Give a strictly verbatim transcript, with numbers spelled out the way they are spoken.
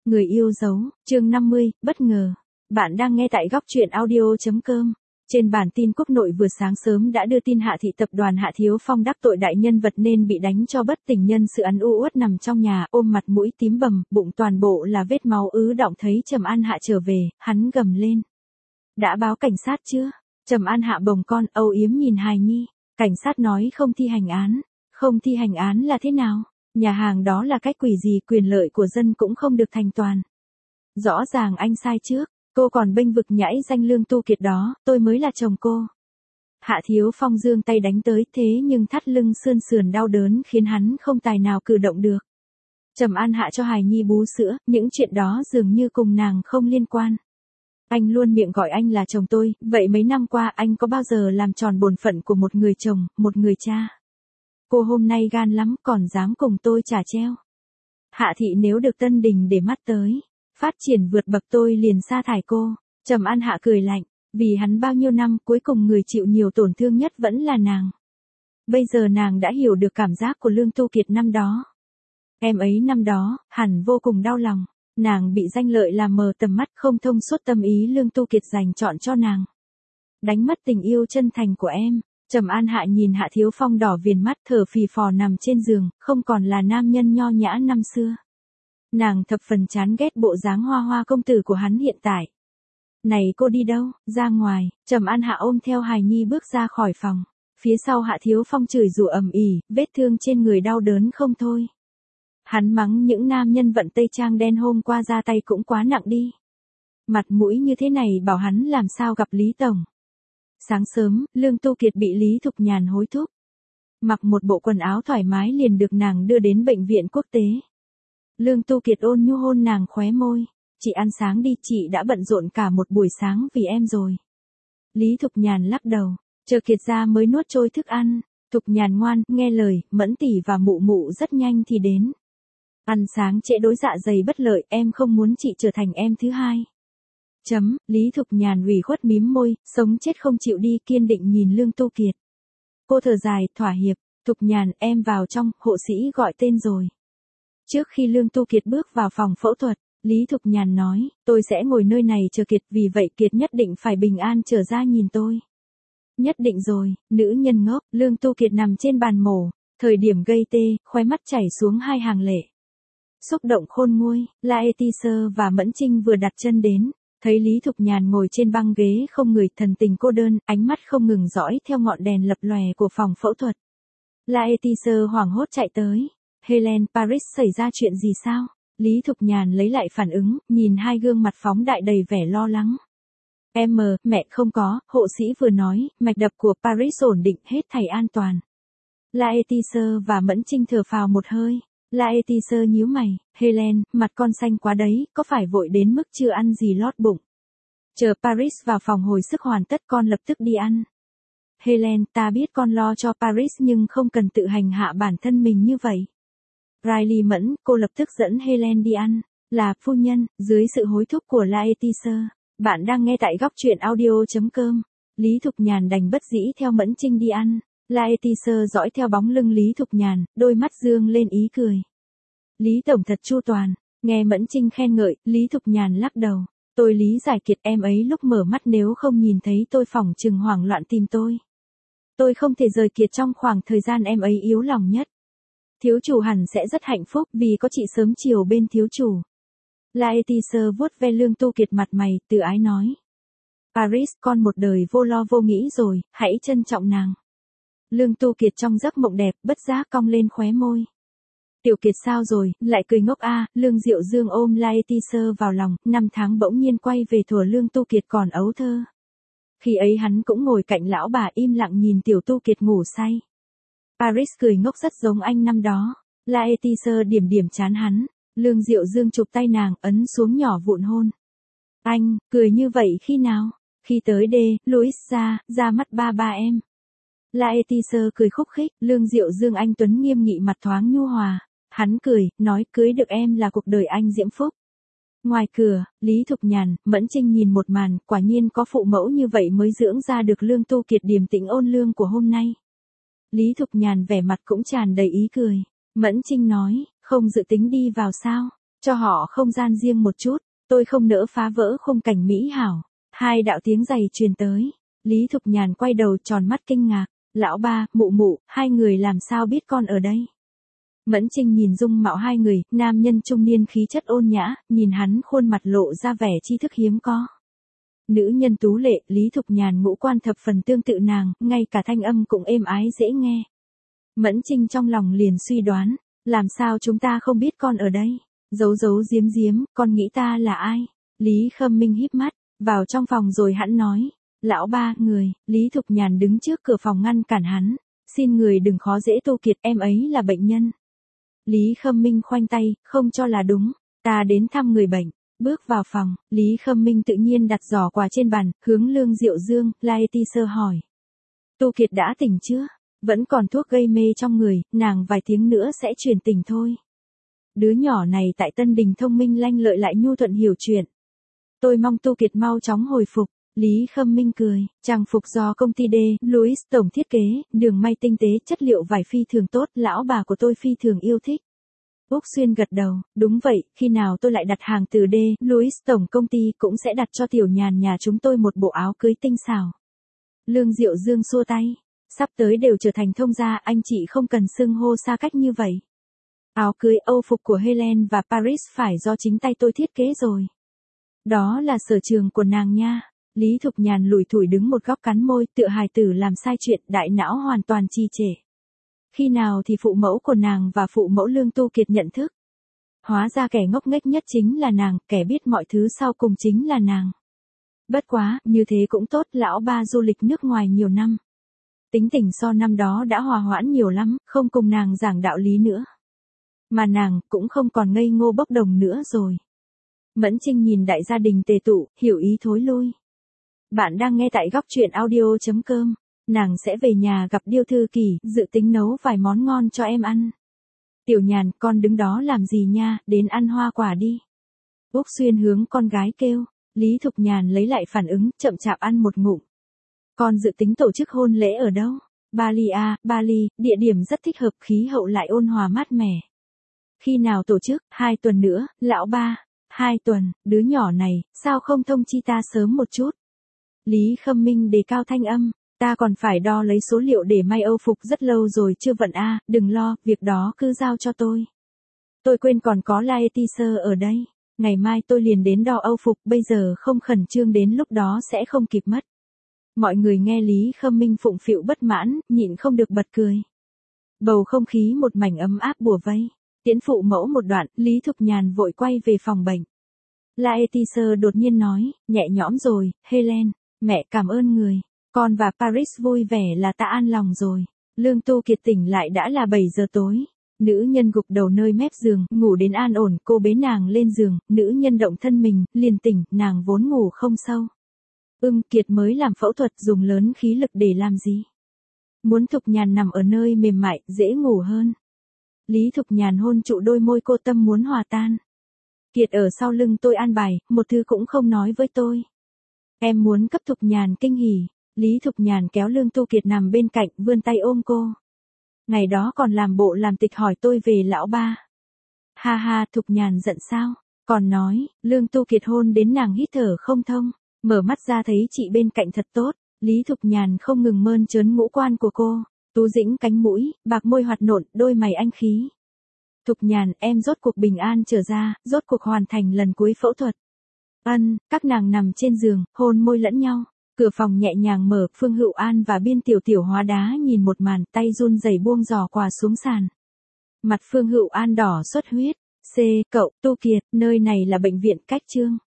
Người yêu dấu, chương năm mươi, bất ngờ. Bạn đang nghe tại góc truyện audio chấm com. Trên bản tin quốc nội vừa sáng sớm đã đưa tin Hạ thị tập đoàn Hạ Thiếu Phong đắc tội đại nhân vật nên bị đánh cho bất tỉnh nhân sự, ăn u uất nằm trong nhà, ôm mặt mũi tím bầm, bụng toàn bộ là vết máu ứ đọng. Thấy Trầm An Hạ trở về, hắn gầm lên. Đã báo cảnh sát chưa? Trầm An Hạ bồng con, âu yếm nhìn hài nhi. Cảnh sát nói không thi hành án. Không thi hành án là thế nào? Nhà hàng đó là cách quỷ gì, quyền lợi của dân cũng không được thành toàn. Rõ ràng anh sai trước, cô còn bênh vực nhãi danh Lương Tu Kiệt đó, tôi mới là chồng cô. Hạ Thiếu Phong giương tay đánh tới, thế nhưng thắt lưng sườn sườn đau đớn khiến hắn không tài nào cử động được. Trầm An Hạ cho hài nhi bú sữa, những chuyện đó dường như cùng nàng không liên quan. Anh luôn miệng gọi anh là chồng tôi, vậy mấy năm qua anh có bao giờ làm tròn bổn phận của một người chồng, một người cha? Cô hôm nay gan lắm còn dám cùng tôi trả treo. Hạ thị nếu được Tân Đình để mắt tới, phát triển vượt bậc tôi liền sa thải cô. Trầm An Hạ cười lạnh, vì hắn bao nhiêu năm cuối cùng người chịu nhiều tổn thương nhất vẫn là nàng. Bây giờ nàng đã hiểu được cảm giác của Lương Tu Kiệt năm đó. Em ấy năm đó, hẳn vô cùng đau lòng, nàng bị danh lợi làm mờ tầm mắt, không thông suốt tâm ý Lương Tu Kiệt dành chọn cho nàng. Đánh mất tình yêu chân thành của em. Trầm An Hạ nhìn Hạ Thiếu Phong đỏ viền mắt, thở phì phò nằm trên giường, không còn là nam nhân nho nhã năm xưa. Nàng thập phần chán ghét bộ dáng hoa hoa công tử của hắn hiện tại. Này cô đi đâu? Ra ngoài. Trầm An Hạ ôm theo hài nhi bước ra khỏi phòng. Phía sau Hạ Thiếu Phong chửi rủa ầm ĩ, vết thương trên người đau đớn không thôi. Hắn mắng những nam nhân vận tây trang đen hôm qua ra tay cũng quá nặng đi. Mặt mũi như thế này bảo hắn làm sao gặp Lý Tổng. Sáng sớm, Lương Tu Kiệt bị Lý Thục Nhàn hối thúc. Mặc một bộ quần áo thoải mái liền được nàng đưa đến bệnh viện quốc tế. Lương Tu Kiệt ôn nhu hôn nàng khóe môi. Chị ăn sáng đi, chị đã bận rộn cả một buổi sáng vì em rồi. Lý Thục Nhàn lắc đầu, chờ Kiệt ra mới nuốt trôi thức ăn. Thục Nhàn ngoan, nghe lời, Mẫn tỷ và mụ mụ rất nhanh thì đến. Ăn sáng trễ đối dạ dày bất lợi, em không muốn chị trở thành em thứ hai. Chấm, Lý Thục Nhàn ủy khuất mím môi, sống chết không chịu đi, kiên định nhìn Lương Tu Kiệt. Cô thở dài, thỏa hiệp. Thục Nhàn, em vào trong, hộ sĩ gọi tên rồi. Trước khi Lương Tu Kiệt bước vào phòng phẫu thuật, Lý Thục Nhàn nói, tôi sẽ ngồi nơi này chờ Kiệt, vì vậy Kiệt nhất định phải bình an trở ra nhìn tôi. Nhất định rồi, nữ nhân ngốc. Lương Tu Kiệt nằm trên bàn mổ, thời điểm gây tê, khóe mắt chảy xuống hai hàng lệ. Xúc động khôn nguôi, Laetitia và Mẫn Trinh vừa đặt chân đến. Thấy Lý Thục Nhàn ngồi trên băng ghế không người, thần tình cô đơn, ánh mắt không ngừng dõi theo ngọn đèn lập lòe của phòng phẫu thuật. Laetitia hoảng hốt chạy tới. Helen, Paris xảy ra chuyện gì sao? Lý Thục Nhàn lấy lại phản ứng, nhìn hai gương mặt phóng đại đầy vẻ lo lắng. Em mờ, mẹ không có, hộ sĩ vừa nói, mạch đập của Paris ổn định, hết thảy an toàn. Laetitia và Mẫn Trinh thở phào một hơi. Laetitia nhíu mày, Helen, mặt con xanh quá đấy, có phải vội đến mức chưa ăn gì lót bụng? Chờ Paris vào phòng hồi sức hoàn tất con lập tức đi ăn. Helen, ta biết con lo cho Paris nhưng không cần tự hành hạ bản thân mình như vậy. Riley Mẫn, cô lập tức dẫn Helen đi ăn. Là, phu nhân, dưới sự hối thúc của Laetitia. Bạn đang nghe tại góc truyện audio chấm com. Lý Thục Nhàn đành bất dĩ theo Mẫn Trinh đi ăn. Laetitia dõi theo bóng lưng Lý Thục Nhàn, đôi mắt dương lên ý cười. Lý Tổng thật chu toàn. Nghe Mẫn Trinh khen ngợi, Lý Thục Nhàn lắc đầu. Tôi lý giải Kiệt, em ấy lúc mở mắt nếu không nhìn thấy tôi phỏng chừng hoảng loạn tìm tôi. Tôi không thể rời Kiệt trong khoảng thời gian em ấy yếu lòng nhất. Thiếu chủ hẳn sẽ rất hạnh phúc vì có chị sớm chiều bên thiếu chủ. Laetitia vuốt ve Lương Tu Kiệt, mặt mày tự ái nói. Paris, con một đời vô lo vô nghĩ rồi, hãy trân trọng nàng. Lương Tu Kiệt trong giấc mộng đẹp, bất giác cong lên khóe môi. Tiểu Kiệt sao rồi, lại cười ngốc a. À, Lương Diệu Dương ôm Laetitia vào lòng, năm tháng bỗng nhiên quay về thuở Lương Tu Kiệt còn ấu thơ. Khi ấy hắn cũng ngồi cạnh lão bà im lặng nhìn tiểu Tu Kiệt ngủ say. Paris cười ngốc rất giống anh năm đó. Laetitia điểm điểm chán hắn. Lương Diệu Dương chụp tay nàng, ấn xuống nhỏ vụn hôn. Anh, cười như vậy khi nào? Khi tới đê, Louis ra, ra mắt ba ba em. Laetitia cười khúc khích, Lương Diệu Dương anh tuấn nghiêm nghị, mặt thoáng nhu hòa. Hắn cười, nói cưới được em là cuộc đời anh diễm phúc. Ngoài cửa, Lý Thục Nhàn, Mẫn Trinh nhìn một màn, quả nhiên có phụ mẫu như vậy mới dưỡng ra được Lương Tu Kiệt điềm tĩnh ôn lương của hôm nay. Lý Thục Nhàn vẻ mặt cũng tràn đầy ý cười. Mẫn Trinh nói, không dự tính đi vào sao? Cho họ không gian riêng một chút, tôi không nỡ phá vỡ khung cảnh mỹ hảo. Hai đạo tiếng giày truyền tới. Lý Thục Nhàn quay đầu tròn mắt kinh ngạc. Lão ba, mụ mụ, hai người làm sao biết con ở đây? Mẫn Trinh nhìn dung mạo hai người, nam nhân trung niên khí chất ôn nhã, nhìn hắn khuôn mặt lộ ra vẻ tri thức hiếm có. Nữ nhân tú lệ, Lý Thục Nhàn ngũ quan thập phần tương tự nàng, ngay cả thanh âm cũng êm ái dễ nghe. Mẫn Trinh trong lòng liền suy đoán, làm sao chúng ta không biết con ở đây? Giấu giấu giếm giếm, con nghĩ ta là ai? Lý Khâm Minh híp mắt, vào trong phòng rồi hắn nói. Lão ba, người, Lý Thục Nhàn đứng trước cửa phòng ngăn cản hắn. Xin người đừng khó dễ Tô Kiệt, em ấy là bệnh nhân. Lý Khâm Minh khoanh tay, không cho là đúng. Ta đến thăm người bệnh. Bước vào phòng, Lý Khâm Minh tự nhiên đặt giỏ quà trên bàn, hướng Lương Diệu Dương, Laeti Sơ hỏi. Tô Kiệt đã tỉnh chưa? Vẫn còn thuốc gây mê trong người, nàng vài tiếng nữa sẽ truyền tỉnh thôi. Đứa nhỏ này tại Tân Đình thông minh lanh lợi lại nhu thuận hiểu chuyện. Tôi mong Tô Kiệt mau chóng hồi phục. Lý Khâm Minh cười, trang phục do công ty D. Louis tổng thiết kế, đường may tinh tế, chất liệu vải phi thường tốt, lão bà của tôi phi thường yêu thích. Úc Xuyên gật đầu, đúng vậy, khi nào tôi lại đặt hàng từ D. Louis tổng công ty cũng sẽ đặt cho Tiểu Nhàn nhà chúng tôi một bộ áo cưới tinh xảo. Lương Diệu Dương xua tay, sắp tới đều trở thành thông gia, anh chị không cần xưng hô xa cách như vậy. Áo cưới Âu phục của Helen và Paris phải do chính tay tôi thiết kế rồi. Đó là sở trường của nàng nha. Lý Thục Nhàn lủi thủi đứng một góc cắn môi, tựa hài tử làm sai chuyện, đại não hoàn toàn trì trệ. Khi nào thì phụ mẫu của nàng và phụ mẫu Lương Tu Kiệt nhận thức. Hóa ra kẻ ngốc nghếch nhất chính là nàng, kẻ biết mọi thứ sau cùng chính là nàng. Bất quá, như thế cũng tốt, lão ba du lịch nước ngoài nhiều năm. Tính tình so năm đó đã hòa hoãn nhiều lắm, không cùng nàng giảng đạo lý nữa. Mà nàng cũng không còn ngây ngô bốc đồng nữa rồi. Mẫn Trinh nhìn đại gia đình tề tụ, hiểu ý thối lui. Bạn đang nghe tại góc truyện audio chấm com. Nàng sẽ về nhà gặp Điêu Thư Kỳ, dự tính nấu vài món ngon cho em ăn. Tiểu Nhàn, con đứng đó làm gì nha, đến ăn hoa quả đi. Úc Xuyên hướng con gái kêu. Lý Thục Nhàn lấy lại phản ứng, chậm chạp ăn một ngụm. Con dự tính tổ chức hôn lễ ở đâu? Bali à, Bali, địa điểm rất thích hợp, khí hậu lại ôn hòa mát mẻ. Khi nào tổ chức? Hai tuần nữa, lão ba. Hai tuần, đứa nhỏ này, sao không thông chi ta sớm một chút? Lý Khâm Minh đề cao thanh âm, ta còn phải đo lấy số liệu để may Âu phục rất lâu rồi chưa vận a, à, đừng lo, việc đó cứ giao cho tôi. Tôi quên còn có Laeti Sơ ở đây, ngày mai tôi liền đến đo Âu phục, bây giờ không khẩn trương đến lúc đó sẽ không kịp mất. Mọi người nghe Lý Khâm Minh phụng phịu bất mãn, nhịn không được bật cười. Bầu không khí một mảnh ấm áp bủa vây. Tiễn phụ mẫu một đoạn, Lý Thục Nhàn vội quay về phòng bệnh. Laeti Sơ đột nhiên nói, nhẹ nhõm rồi, Helen, mẹ cảm ơn người. Con và Paris vui vẻ là ta an lòng rồi. Lương Tu Kiệt tỉnh lại đã là bảy giờ tối. Nữ nhân gục đầu nơi mép giường, ngủ đến an ổn, cô bế nàng lên giường, nữ nhân động thân mình, liền tỉnh, nàng vốn ngủ không sâu. Ưm, Kiệt mới làm phẫu thuật dùng lớn khí lực để làm gì? Muốn Thục Nhàn nằm ở nơi mềm mại, dễ ngủ hơn. Lý Thục Nhàn hôn trụ đôi môi cô, tâm muốn hòa tan. Kiệt ở sau lưng tôi an bài, một thứ cũng không nói với tôi. Em muốn cấp Thục Nhàn kinh hỉ. Lý Thục Nhàn kéo Lương Tu Kiệt nằm bên cạnh, vươn tay ôm cô. Ngày đó còn làm bộ làm tịch hỏi tôi về lão ba. Ha ha, Thục Nhàn giận sao? Còn nói, Lương Tu Kiệt hôn đến nàng hít thở không thông. Mở mắt ra thấy chị bên cạnh thật tốt. Lý Thục Nhàn không ngừng mơn trớn ngũ quan của cô. Tú dĩnh cánh mũi, bạc môi hoạt nộn, đôi mày anh khí. Thục Nhàn, em rốt cuộc bình an trở ra, rốt cuộc hoàn thành lần cuối phẫu thuật. Ân, các nàng nằm trên giường, hôn môi lẫn nhau. Cửa phòng nhẹ nhàng mở, Phương Hữu An và Biên Tiểu Tiểu hóa đá nhìn một màn, tay run rẩy buông giỏ quà xuống sàn. Mặt Phương Hữu An đỏ xuất huyết. C, cậu, Tu Kiệt, nơi này là bệnh viện Cách Trương.